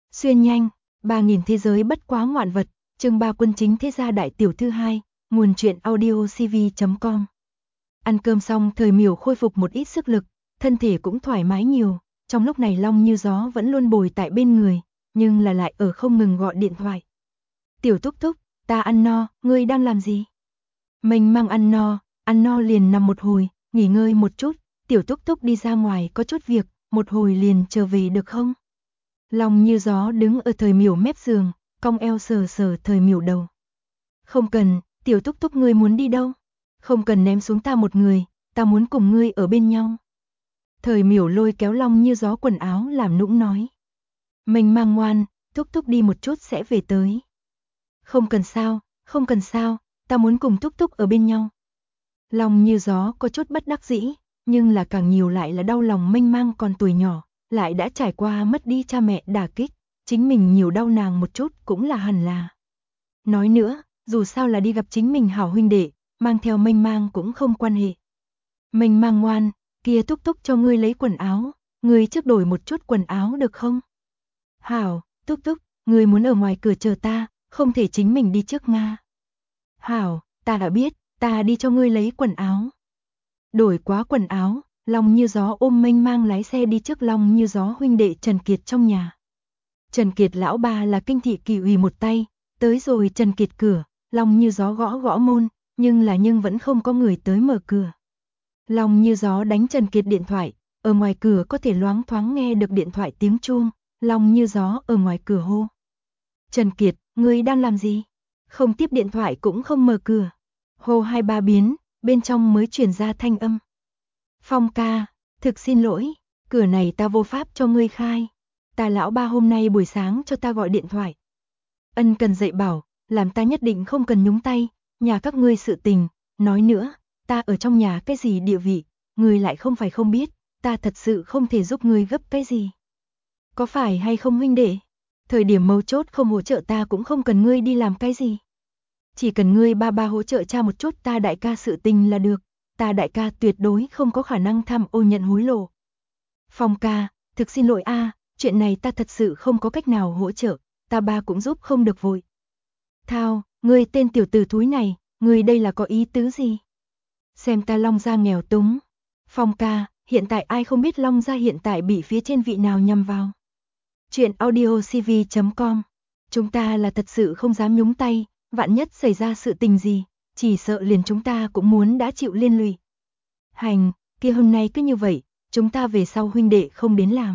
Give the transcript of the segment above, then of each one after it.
Xuyên nhanh, 3000 thế giới bất quá ngoạn vật, chương 3 quân chính thế gia đại tiểu thư 2, nguồn truyện audio cv.com. Ăn cơm xong Thời Miểu khôi phục một ít sức lực, thân thể cũng thoải mái nhiều, trong lúc này Long Như Gió vẫn luôn bồi tại bên người, nhưng là lại ở không ngừng gọi điện thoại. Tiểu Thúc Thúc, ta ăn no, ngươi đang làm gì? Mình mang ăn no liền nằm một hồi, nghỉ ngơi một chút, Tiểu Thúc Thúc đi ra ngoài có chút việc, một hồi liền trở về được không? Long Như Gió đứng ở Thời Miểu mép giường, cong eo sờ sờ Thời Miểu đầu. Không cần, Tiểu Thúc Thúc ngươi muốn đi đâu? Không cần ném xuống ta một người, ta muốn cùng ngươi ở bên nhau. Thời Miểu lôi kéo Long Như Gió quần áo làm nũng nói. Mình mang ngoan, Thúc Thúc đi một chút sẽ về tới. Không cần sao, ta muốn cùng Thúc Thúc ở bên nhau. Long Như Gió có chút bất đắc dĩ, nhưng là càng nhiều lại là đau lòng mênh mang còn tuổi nhỏ, lại đã trải qua mất đi cha mẹ đả kích, chính mình nhiều đau nàng một chút cũng là hẳn là. Nói nữa, dù sao là đi gặp chính mình hảo huynh đệ, mang theo mênh mang cũng không quan hệ. Mênh mang ngoan, kia Thúc Thúc cho ngươi lấy quần áo, ngươi trước đổi một chút quần áo được không? Hảo, Thúc Thúc, ngươi muốn ở ngoài cửa chờ ta, không thể chính mình đi trước Nga. Hảo, ta đã biết, ta đi cho ngươi lấy quần áo. Đổi quá quần áo, Long Như Gió ôm mênh mang lái xe đi trước Long Như Gió huynh đệ Trần Kiệt trong nhà. Trần Kiệt lão bà là Kinh thị Kỷ ủy một tay, tới rồi Trần Kiệt cửa, Long Như Gió gõ gõ môn, nhưng vẫn không có người tới mở cửa. Long Như Gió đánh Trần Kiệt điện thoại, ở ngoài cửa có thể loáng thoáng nghe được điện thoại tiếng chuông, Long Như Gió ở ngoài cửa hô. Trần Kiệt, ngươi đang làm gì? Không tiếp điện thoại cũng không mở cửa. Hô 2-3 biến, bên trong mới truyền ra thanh âm. Phong ca, thực xin lỗi, cửa này ta vô pháp cho ngươi khai. Ta lão ba hôm nay buổi sáng cho ta gọi điện thoại. Ân cần dạy bảo, làm ta nhất định không cần nhúng tay, nhà các ngươi sự tình, nói nữa, ta ở trong nhà cái gì địa vị, ngươi lại không phải không biết, ta thật sự không thể giúp ngươi gấp cái gì. Có phải hay không huynh đệ? Thời điểm mấu chốt không hỗ trợ ta cũng không cần ngươi đi làm cái gì. Chỉ cần ngươi ba hỗ trợ cha một chút ta đại ca sự tình là được, ta đại ca tuyệt đối không có khả năng tham ô nhận hối lộ. Phong ca, thực xin lỗi a, chuyện này ta thật sự không có cách nào hỗ trợ, ta ba cũng giúp không được vội. Thao, ngươi tên tiểu tử thúi này, ngươi đây là có ý tứ gì? Xem ta Long gia nghèo túng. Phong ca, hiện tại ai không biết Long gia hiện tại bị phía trên vị nào nhằm vào? Chuyện audio cv.com. Chúng ta là thật sự không dám nhúng tay, vạn nhất xảy ra sự tình gì, chỉ sợ liền chúng ta cũng muốn đã chịu liên lụy. Hành, kia hôm nay cứ như vậy, chúng ta về sau huynh đệ không đến làm.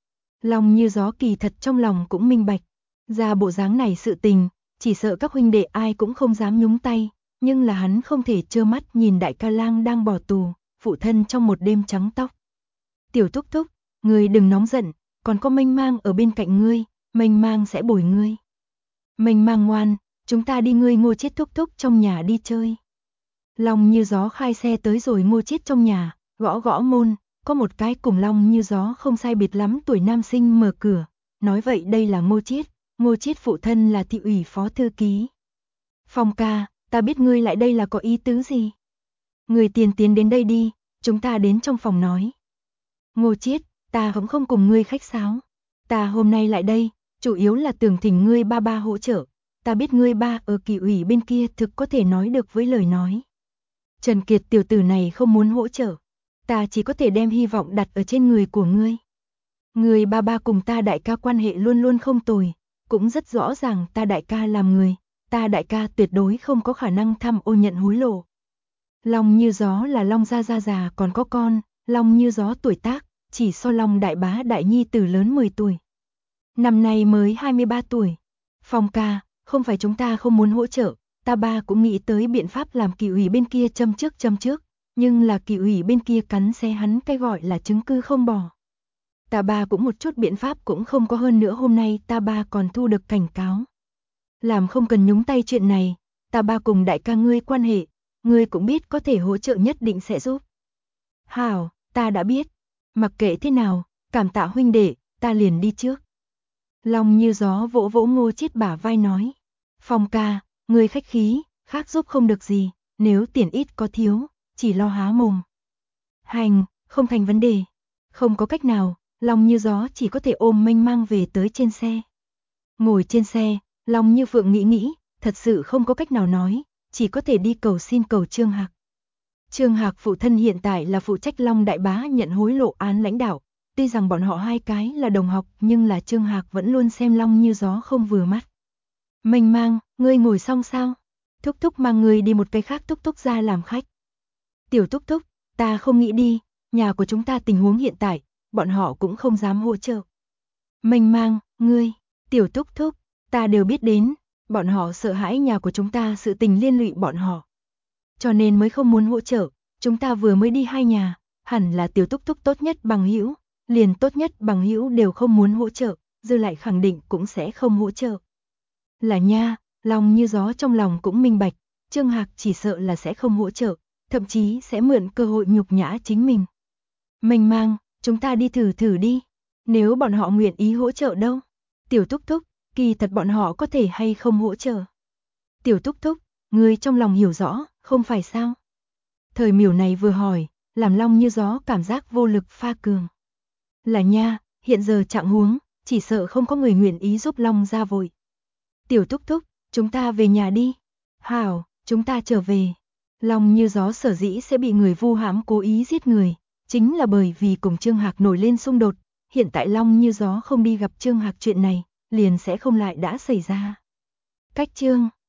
Long Như Gió kỳ thật trong lòng cũng minh bạch, ra bộ dáng này sự tình, chỉ sợ các huynh đệ ai cũng không dám nhúng tay, nhưng là hắn không thể trơ mắt nhìn đại ca lang đang bỏ tù, phụ thân trong một đêm trắng tóc. Tiểu Thúc Thúc, ngươi đừng nóng giận, còn có mênh mang ở bên cạnh ngươi, mênh mang sẽ bồi ngươi. Mênh mang ngoan, chúng ta đi ngươi Ngô Chiết Thúc Thúc trong nhà đi chơi. Long Như Gió khai xe tới rồi Ngô Chiết trong nhà, gõ gõ môn, có một cái cùng Long Như Gió không sai biệt lắm tuổi nam sinh mở cửa, nói vậy đây là Ngô Chiết phụ thân là thị ủy phó thư ký. Phong ca, ta biết ngươi lại đây là có ý tứ gì? Người tiến đến đây đi, chúng ta đến trong phòng nói. Ngô Chiết, ta cũng không cùng ngươi khách sáo. Ta hôm nay lại đây, chủ yếu là tưởng thỉnh ngươi ba hỗ trợ. Ta biết ngươi ba ở Kỷ ủy bên kia thực có thể nói được với lời nói. Trần Kiệt tiểu tử này không muốn hỗ trợ. Ta chỉ có thể đem hy vọng đặt ở trên người của ngươi. Người ba cùng ta đại ca quan hệ luôn luôn không tồi, cũng rất rõ ràng ta đại ca làm người, ta đại ca tuyệt đối không có khả năng tham ô nhận hối lộ. Long Như Gió là Long gia già còn có con, Long Như Gió tuổi tác, chỉ so Long đại bá đại nhi tử lớn 10 tuổi. Năm nay mới 23 tuổi. Phong ca, không phải chúng ta không muốn hỗ trợ, ta ba cũng nghĩ tới biện pháp làm Kỷ ủy bên kia châm trước, nhưng là Kỷ ủy bên kia cắn xé hắn cái gọi là chứng cứ không bỏ. Ta ba cũng một chút biện pháp cũng không có, hơn nữa hôm nay ta ba còn thu được cảnh cáo. Làm không cần nhúng tay chuyện này, ta ba cùng đại ca ngươi quan hệ, ngươi cũng biết có thể hỗ trợ nhất định sẽ giúp. Hảo, ta đã biết, mặc kệ thế nào, cảm tạ huynh đệ, ta liền đi trước. Long Như Gió vỗ vỗ Ngô Chiết bả vai nói. Phong ca, ngươi khách khí, khác giúp không được gì, nếu tiền ít có thiếu, chỉ lo há mồm. Hành, không thành vấn đề. Không có cách nào, Long Như Gió chỉ có thể ôm mênh mang về tới trên xe. Ngồi trên xe, Long Như Phượng nghĩ, thật sự không có cách nào nói, chỉ có thể đi cầu xin cầu Trương Hạc. Trương Hạc phụ thân hiện tại là phụ trách Long Đại Bá nhận hối lộ án lãnh đạo, tuy rằng bọn họ hai cái là đồng học nhưng là Trương Hạc vẫn luôn xem Long Như Gió không vừa mắt. Mênh Mang, ngươi ngồi xong sao? Thúc thúc mang ngươi đi một cái khác thúc thúc ra làm khách. Tiểu thúc thúc, ta không nghĩ đi, nhà của chúng ta tình huống hiện tại, bọn họ cũng không dám hỗ trợ. Mênh Mang, ngươi, tiểu thúc thúc, ta đều biết đến, bọn họ sợ hãi nhà của chúng ta sự tình liên lụy bọn họ. Cho nên mới không muốn hỗ trợ, chúng ta vừa mới đi hai nhà, hẳn là tiểu thúc thúc tốt nhất bằng hữu, liền tốt nhất bằng hữu đều không muốn hỗ trợ, dư lại khẳng định cũng sẽ không hỗ trợ. Là nha, Long Như Gió trong lòng cũng minh bạch, Trương Hạc chỉ sợ là sẽ không hỗ trợ, thậm chí sẽ mượn cơ hội nhục nhã chính mình. Mênh Mang, chúng ta đi thử thử đi, nếu bọn họ nguyện ý hỗ trợ đâu. Tiểu thúc thúc, kỳ thật bọn họ có thể hay không hỗ trợ. Tiểu thúc thúc, ngươi trong lòng hiểu rõ, không phải sao? Thời Miểu này vừa hỏi, làm Long Như Gió cảm giác vô lực pha cường. Là nha, hiện giờ trạng huống, chỉ sợ không có người nguyện ý giúp Long ra vội. Tiểu thúc thúc, chúng ta về nhà đi. Hảo, chúng ta trở về. Long Như Gió sở dĩ sẽ bị người vu hãm cố ý giết người, chính là bởi vì cùng Trương Hạc nổi lên xung đột. Hiện tại Long Như Gió không đi gặp Trương Hạc chuyện này, liền sẽ không lại đã xảy ra. Cách chương